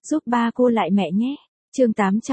giúp ba cô lại mẹ nhé. Chương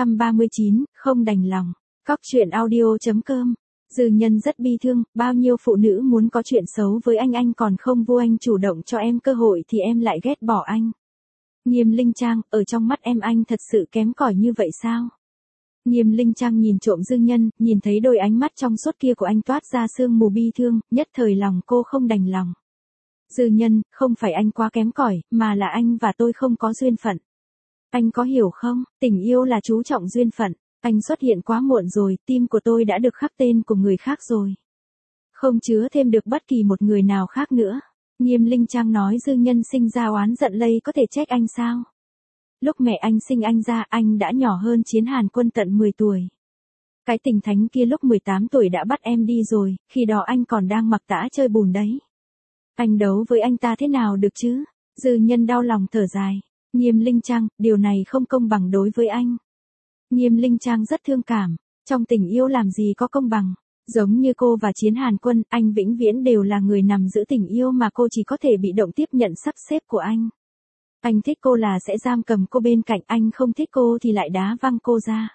839, không đành lòng. Cóc truyện audio.com. Dư Nhân rất bi thương, bao nhiêu phụ nữ muốn có chuyện xấu với anh còn không vô, anh chủ động cho em cơ hội thì em lại ghét bỏ anh. Nghiêm Linh Trang, ở trong mắt em anh thật sự kém cỏi như vậy sao? Nghiêm Linh Trang nhìn trộm Dư Nhân, nhìn thấy đôi ánh mắt trong suốt kia của anh toát ra sương mù bi thương, nhất thời lòng cô không đành lòng. Dư Nhân, không phải anh quá kém cỏi, mà là anh và tôi không có duyên phận. Anh có hiểu không, tình yêu là chú trọng duyên phận. Anh xuất hiện quá muộn rồi, tim của tôi đã được khắc tên của người khác rồi. Không chứa thêm được bất kỳ một người nào khác nữa. Nghiêm Linh Trang nói Dư Nhân sinh ra oán giận lây có thể trách anh sao? Lúc mẹ anh sinh anh ra, anh đã nhỏ hơn Chiến Hàn Quân tận 10 tuổi. Cái tình thánh kia lúc 18 tuổi đã bắt em đi rồi, khi đó anh còn đang mặc tã chơi bùn đấy. Anh đấu với anh ta thế nào được chứ? Dư Nhân đau lòng thở dài. Nghiêm Linh Trang, điều này không công bằng đối với anh. Nghiêm Linh Trang rất thương cảm, trong tình yêu làm gì có công bằng. Giống như cô và Chiến Hàn Quân, anh vĩnh viễn đều là người nằm giữ tình yêu mà cô chỉ có thể bị động tiếp nhận sắp xếp của anh. Anh thích cô là sẽ giam cầm cô bên cạnh, anh không thích cô thì lại đá văng cô ra.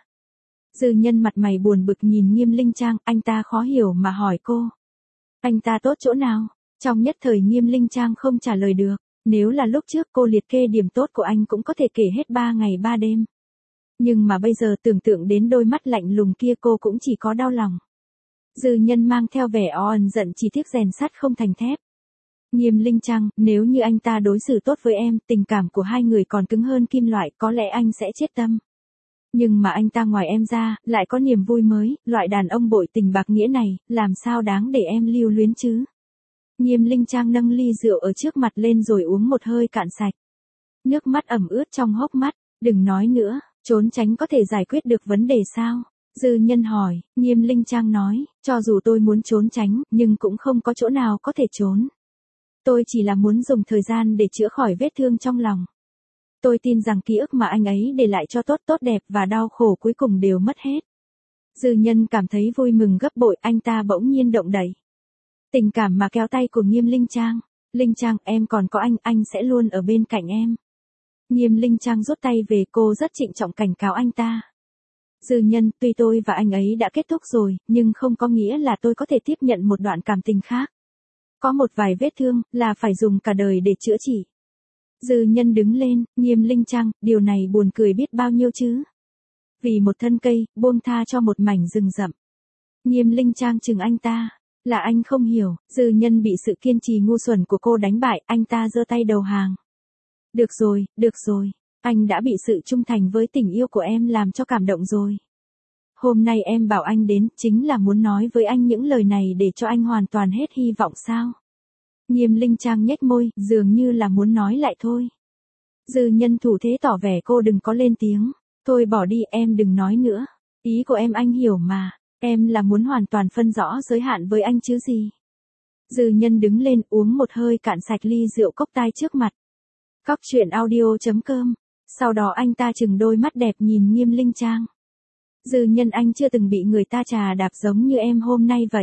Dư Nhân mặt mày buồn bực nhìn Nghiêm Linh Trang, anh ta khó hiểu mà hỏi cô. Anh ta tốt chỗ nào? Trong nhất thời Nghiêm Linh Trang không trả lời được. Nếu là lúc trước cô liệt kê điểm tốt của anh cũng có thể kể hết 3 ngày 3 đêm. Nhưng mà bây giờ tưởng tượng đến đôi mắt lạnh lùng kia cô cũng chỉ có đau lòng. Dư Nhân mang theo vẻ oan giận chỉ tiếc rèn sắt không thành thép. Nghiêm Linh Trang, nếu như anh ta đối xử tốt với em, tình cảm của hai người còn cứng hơn kim loại, có lẽ anh sẽ chết tâm. Nhưng mà anh ta ngoài em ra, lại có niềm vui mới, loại đàn ông bội tình bạc nghĩa này, làm sao đáng để em lưu luyến chứ? Nghiêm Linh Trang nâng ly rượu ở trước mặt lên rồi uống một hơi cạn sạch. Nước mắt ẩm ướt trong hốc mắt, đừng nói nữa, trốn tránh có thể giải quyết được vấn đề sao? Dư Nhân hỏi, Nghiêm Linh Trang nói, cho dù tôi muốn trốn tránh, nhưng cũng không có chỗ nào có thể trốn. Tôi chỉ là muốn dùng thời gian để chữa khỏi vết thương trong lòng. Tôi tin rằng ký ức mà anh ấy để lại cho tốt đẹp và đau khổ cuối cùng đều mất hết. Dư Nhân cảm thấy vui mừng gấp bội, anh ta bỗng nhiên động đậy. Tình cảm mà kéo tay của Nghiêm Linh Trang. Linh Trang, em còn có anh sẽ luôn ở bên cạnh em. Nghiêm Linh Trang rút tay về, cô rất trịnh trọng cảnh cáo anh ta. Dư Nhân, tuy tôi và anh ấy đã kết thúc rồi, nhưng không có nghĩa là tôi có thể tiếp nhận một đoạn cảm tình khác. Có một vài vết thương, là phải dùng cả đời để chữa trị. Dư Nhân đứng lên, Nghiêm Linh Trang, điều này buồn cười biết bao nhiêu chứ. Vì một thân cây, buông tha cho một mảnh rừng rậm. Nghiêm Linh Trang chừng anh ta. Là anh không hiểu, Dư Nhân bị sự kiên trì ngu xuẩn của cô đánh bại, anh ta giơ tay đầu hàng. Được rồi, anh đã bị sự trung thành với tình yêu của em làm cho cảm động rồi. Hôm nay em bảo anh đến, chính là muốn nói với anh những lời này để cho anh hoàn toàn hết hy vọng sao? Nghiêm Linh Trang nhếch môi, dường như là muốn nói lại thôi. Dư Nhân thủ thế tỏ vẻ cô đừng có lên tiếng. Thôi bỏ đi, em đừng nói nữa. Ý của em anh hiểu mà. Em là muốn hoàn toàn phân rõ giới hạn với anh chứ gì. Dư Nhân đứng lên uống một hơi cạn sạch ly rượu cốc tai trước mặt. Cóc truyện audio.com. Sau đó anh ta chừng đôi mắt đẹp nhìn Nghiêm Linh Trang. Dư Nhân, anh chưa từng bị người ta chà đạp giống như em hôm nay vậy.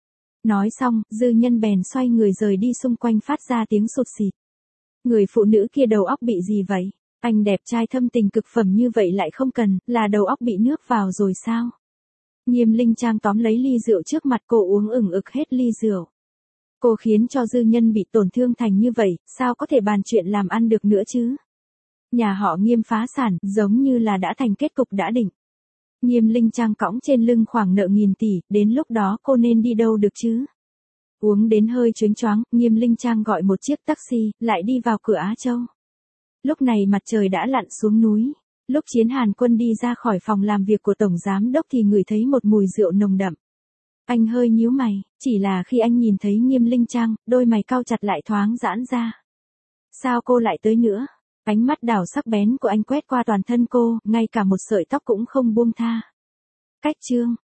Nói xong, Dư Nhân bèn xoay người rời đi, xung quanh phát ra tiếng sụt sịt. Người phụ nữ kia đầu óc bị gì vậy? Anh đẹp trai thâm tình cực phẩm như vậy lại không cần, là đầu óc bị nước vào rồi sao? Nghiêm Linh Trang tóm lấy ly rượu trước mặt cô uống ửng ực hết ly rượu. Cô khiến cho Dư Nhân bị tổn thương thành như vậy, sao có thể bàn chuyện làm ăn được nữa chứ? Nhà họ Nghiêm phá sản, giống như là đã thành kết cục đã định. Nghiêm Linh Trang cõng trên lưng khoản nợ nghìn tỷ, đến lúc đó cô nên đi đâu được chứ? Uống đến hơi choáng choáng, Nghiêm Linh Trang gọi một chiếc taxi, lại đi vào cửa Á Châu. Lúc này mặt trời đã lặn xuống núi. Lúc Chiến Hàn Quân đi ra khỏi phòng làm việc của Tổng Giám Đốc thì ngửi thấy một mùi rượu nồng đậm. Anh hơi nhíu mày, chỉ là khi anh nhìn thấy Nghiêm Linh Trang, đôi mày cau chặt lại thoáng giãn ra. Sao cô lại tới nữa? Ánh mắt đảo sắc bén của anh quét qua toàn thân cô, ngay cả một sợi tóc cũng không buông tha. Cách chương